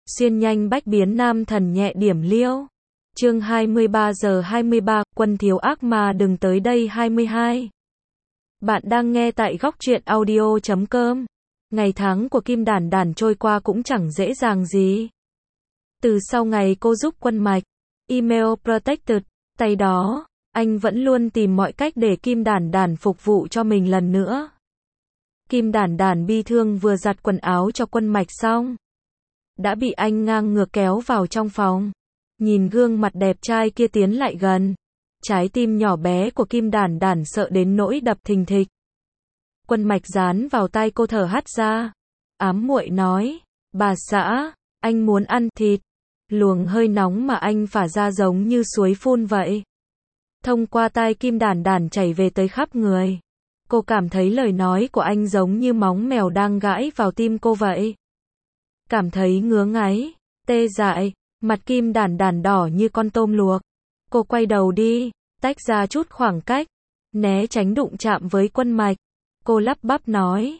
Xuyên nhanh bách biến nam thần nhẹ điểm liêu. Chương 23 giờ 23, quân thiếu ác mà đừng tới đây 22. Bạn đang nghe tại góc truyện audio.com. Ngày tháng của Kim Đản Đản trôi qua cũng chẳng dễ dàng gì. Từ sau ngày cô giúp Quân Mạch, email protected, tay đó, anh vẫn luôn tìm mọi cách để Kim Đản Đản phục vụ cho mình lần nữa. Kim Đản Đản bi thương vừa giặt quần áo cho Quân Mạch xong, đã bị anh ngang ngược kéo vào trong phòng. Nhìn gương mặt đẹp trai kia tiến lại gần, trái tim nhỏ bé của Kim Đản Đản sợ đến nỗi đập thình thịch. Quân Mạch dán vào tai cô thở hắt ra, ám muội nói, bà xã, anh muốn ăn thịt. Luồng hơi nóng mà anh phả ra giống như suối phun vậy. Thông qua tai Kim Đản Đản chảy về tới khắp người. Cô cảm thấy lời nói của anh giống như móng mèo đang gãi vào tim cô vậy. Cảm thấy ngứa ngáy, tê dại, mặt Kim Đản Đản đỏ như con tôm luộc. Cô quay đầu đi, tách ra chút khoảng cách, né tránh đụng chạm với Quân Mạch. Cô lắp bắp nói,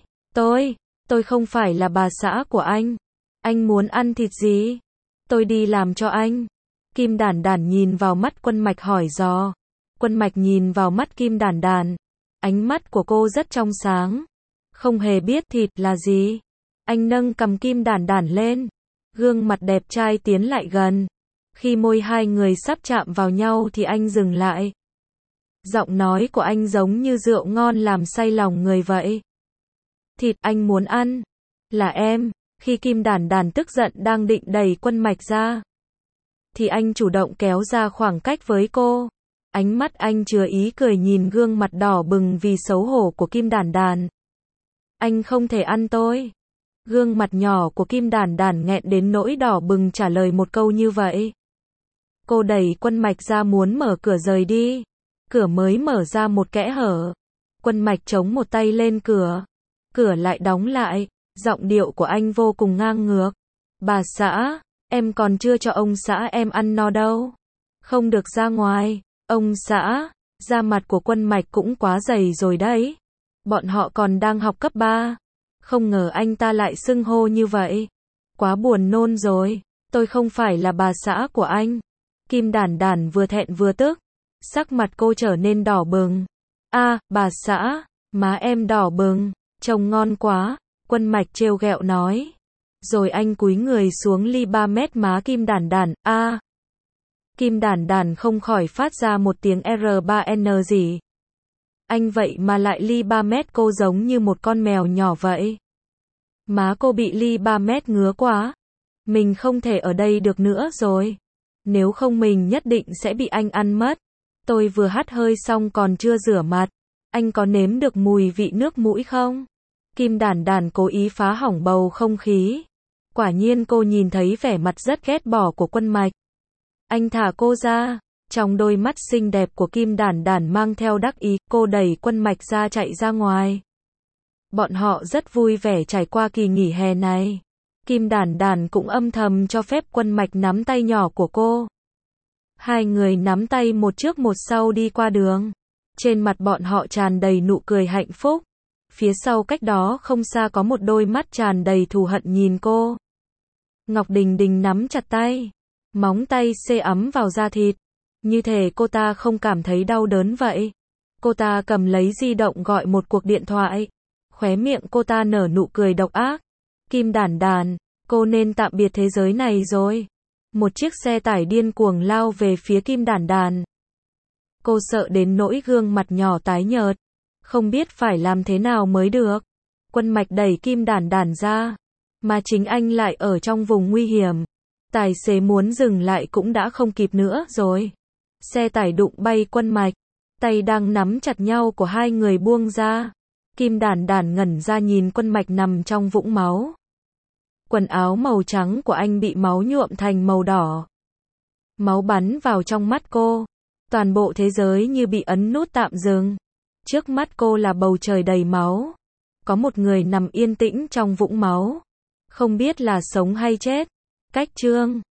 tôi không phải là bà xã của anh. Anh muốn ăn thịt gì? Tôi đi làm cho anh. Kim Đản Đản nhìn vào mắt Quân Mạch hỏi dò. Quân Mạch nhìn vào mắt Kim Đản Đản. Ánh mắt của cô rất trong sáng. Không hề biết thịt là gì. Anh nâng cầm Kim Đản Đản lên. Gương mặt đẹp trai tiến lại gần. Khi môi hai người sắp chạm vào nhau thì anh dừng lại. Giọng nói của anh giống như rượu ngon làm say lòng người vậy. Thịt anh muốn ăn là em. Khi Kim Đản Đản tức giận đang định đẩy Quân Mạch ra, thì anh chủ động kéo ra khoảng cách với cô. Ánh mắt anh chứa ý cười nhìn gương mặt đỏ bừng vì xấu hổ của Kim Đản Đản. Anh không thể ăn tôi. Gương mặt nhỏ của Kim Đản Đản nghẹn đến nỗi đỏ bừng trả lời một câu như vậy. Cô đẩy Quân Mạch ra muốn mở cửa rời đi. Cửa mới mở ra một kẽ hở. Quân Mạch chống một tay lên cửa. Cửa lại đóng lại. Giọng điệu của anh vô cùng ngang ngược. Bà xã, em còn chưa cho ông xã em ăn no đâu. Không được ra ngoài. Ông xã, da mặt của Quân Mạch cũng quá dày rồi đấy. Bọn họ còn đang học cấp 3. Không ngờ anh ta lại xưng hô như vậy. Quá buồn nôn rồi. Tôi không phải là bà xã của anh. Kim Đản Đản vừa thẹn vừa tức. Sắc mặt cô trở nên đỏ bừng. Bà xã, má em đỏ bừng. Trông ngon quá. Quân Mạch trêu ghẹo nói. Rồi anh cúi người xuống ly 3 mét má Kim Đản Đản. Kim Đản Đản không khỏi phát ra một tiếng R3N gì. Anh vậy mà lại ly 3 mét cô giống như một con mèo nhỏ vậy. Má cô bị ly 3 mét ngứa quá. Mình không thể ở đây được nữa rồi. Nếu không mình nhất định sẽ bị anh ăn mất. Tôi vừa hắt hơi xong còn chưa rửa mặt. Anh có nếm được mùi vị nước mũi không? Kim Đản Đản cố ý phá hỏng bầu không khí. Quả nhiên cô nhìn thấy vẻ mặt rất ghét bỏ của Quân Mạch. Anh thả cô ra. Trong đôi mắt xinh đẹp của Kim Đản Đản mang theo đắc ý, cô đẩy Quân Mạch ra chạy ra ngoài. Bọn họ rất vui vẻ trải qua kỳ nghỉ hè này. Kim Đản Đản cũng âm thầm cho phép Quân Mạch nắm tay nhỏ của cô. Hai người nắm tay một trước một sau đi qua đường. Trên mặt bọn họ tràn đầy nụ cười hạnh phúc. Phía sau cách đó không xa có một đôi mắt tràn đầy thù hận nhìn cô. Ngọc Đình Đình nắm chặt tay. Móng tay xê ấm vào da thịt. Như thể cô ta không cảm thấy đau đớn vậy. Cô ta cầm lấy di động gọi một cuộc điện thoại. Khóe miệng cô ta nở nụ cười độc ác. Kim Đản Đản, cô nên tạm biệt thế giới này rồi. Một chiếc xe tải điên cuồng lao về phía Kim Đản Đản. Cô sợ đến nỗi gương mặt nhỏ tái nhợt. Không biết phải làm thế nào mới được. Quân Mạch đẩy Kim Đản Đản ra. Mà chính anh lại ở trong vùng nguy hiểm. Tài xế muốn dừng lại cũng đã không kịp nữa rồi. Xe tải đụng bay Quân Mạch. Tay đang nắm chặt nhau của hai người buông ra. Kim Đản Đản ngẩn ra nhìn Quân Mạch nằm trong vũng máu. Quần áo màu trắng của anh bị máu nhuộm thành màu đỏ. Máu bắn vào trong mắt cô. Toàn bộ thế giới như bị ấn nút tạm dừng. Trước mắt cô là bầu trời đầy máu. Có một người nằm yên tĩnh trong vũng máu. Không biết là sống hay chết. Cách chương